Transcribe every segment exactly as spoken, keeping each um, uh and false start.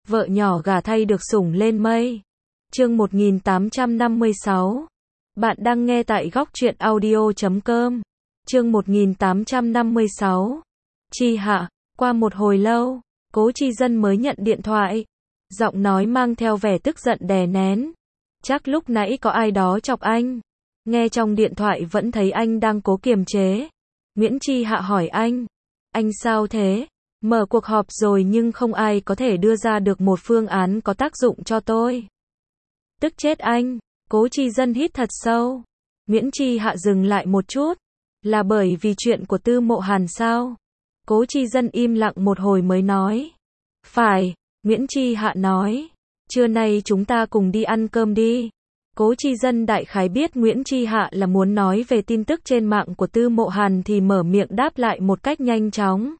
vợ nhỏ gả thay được sủng lên mây. Chương một nghìn tám trăm năm mươi sáu. Bạn đang nghe tại góc truyện audio chấm com. Chương một nghìn tám trăm năm mươi sáu. Chi Hạ, qua một hồi lâu, Cố Chi Dân mới nhận điện thoại. Giọng nói mang theo vẻ tức giận đè nén. Chắc lúc nãy có ai đó chọc anh. Nghe trong điện thoại vẫn thấy anh đang cố kiềm chế. Nguyễn Chi Hạ hỏi anh. Anh sao thế? Mở cuộc họp rồi nhưng không ai có thể đưa ra được một phương án có tác dụng cho tôi. Tức chết anh. Cố Chi Dân hít thật sâu. Nguyễn Chi Hạ dừng lại một chút. Là bởi vì chuyện của Tư Mộ Hàn sao? Cố Chi Dân im lặng một hồi mới nói. Phải, Nguyễn Chi Hạ nói. Trưa nay chúng ta cùng đi ăn cơm đi. Cố Chi Dân đại khái biết Nguyễn Chi Hạ là muốn nói về tin tức trên mạng của Tư Mộ Hàn thì mở miệng đáp lại một cách nhanh chóng.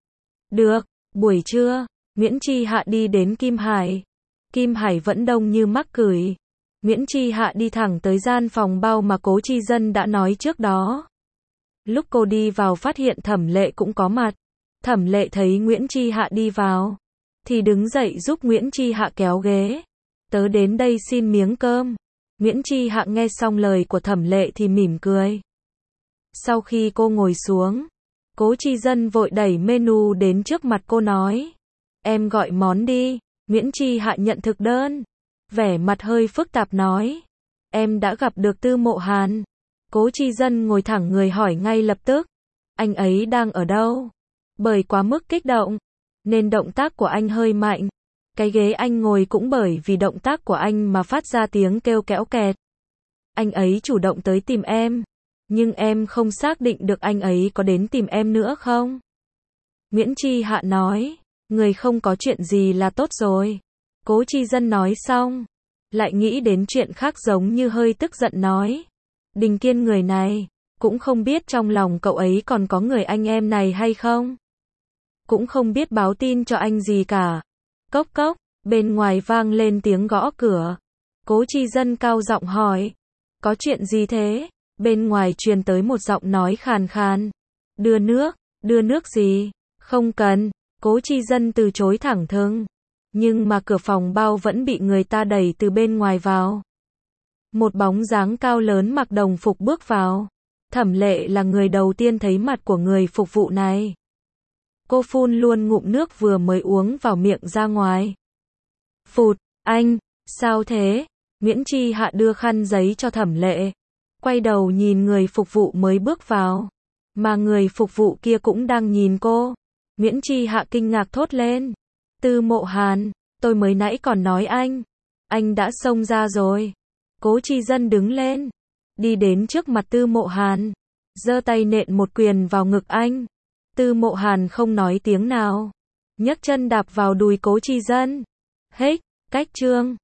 Được, buổi trưa, Nguyễn Chi Hạ đi đến Kim Hải. Kim Hải vẫn đông như mắc cười. Nguyễn Chi Hạ đi thẳng tới gian phòng bao mà Cố Chi Dân đã nói trước đó. Lúc cô đi vào phát hiện Thẩm Lệ cũng có mặt. Thẩm Lệ thấy Nguyễn Chi Hạ đi vào, thì đứng dậy giúp Nguyễn Chi Hạ kéo ghế. Tớ đến đây xin miếng cơm. Nguyễn Chi Hạ nghe xong lời của Thẩm Lệ thì mỉm cười. Sau khi cô ngồi xuống, Cố Chi Dân vội đẩy menu đến trước mặt cô nói. Em gọi món đi. Nguyễn Chi Hạ nhận thực đơn. Vẻ mặt hơi phức tạp nói. Em đã gặp được Tư Mộ Hàn. Cố Chi Dân ngồi thẳng người hỏi ngay lập tức. Anh ấy đang ở đâu? Bởi quá mức kích động, nên động tác của anh hơi mạnh. Cái ghế anh ngồi cũng bởi vì động tác của anh mà phát ra tiếng kêu kéo kẹt. Anh ấy chủ động tới tìm em. Nhưng em không xác định được anh ấy có đến tìm em nữa không? Nguyễn Chi Hạ nói. Người không có chuyện gì là tốt rồi. Cố Chi Dân nói xong, lại nghĩ đến chuyện khác giống như hơi tức giận nói. Đình Kiên người này, cũng không biết trong lòng cậu ấy còn có người anh em này hay không. Cũng không biết báo tin cho anh gì cả. Cốc cốc, bên ngoài vang lên tiếng gõ cửa. Cố Chi Dân cao giọng hỏi. Có chuyện gì thế? Bên ngoài truyền tới một giọng nói khàn khàn. Đưa nước, đưa nước gì? Không cần. Cố Chi Dân từ chối thẳng thừng. Nhưng mà cửa phòng bao vẫn bị người ta đẩy từ bên ngoài vào. Một bóng dáng cao lớn mặc đồng phục bước vào. Thẩm Lệ là người đầu tiên thấy mặt của người phục vụ này. Cô phun luôn ngụm nước vừa mới uống vào miệng ra ngoài. Phụt, anh, sao thế? Nguyễn Chi Hạ đưa khăn giấy cho Thẩm Lệ. Quay đầu nhìn người phục vụ mới bước vào. Mà người phục vụ kia cũng đang nhìn cô. Nguyễn Chi Hạ kinh ngạc thốt lên. Tư Mộ Hàn, tôi mới nãy còn nói anh. Anh đã xông ra rồi. Cố Chi Dân đứng lên. Đi đến trước mặt Tư Mộ Hàn. Giơ tay nện một quyền vào ngực anh. Tư Mộ Hàn không nói tiếng nào. Nhấc chân đạp vào đùi Cố Chi Dân. Hết, cách chương.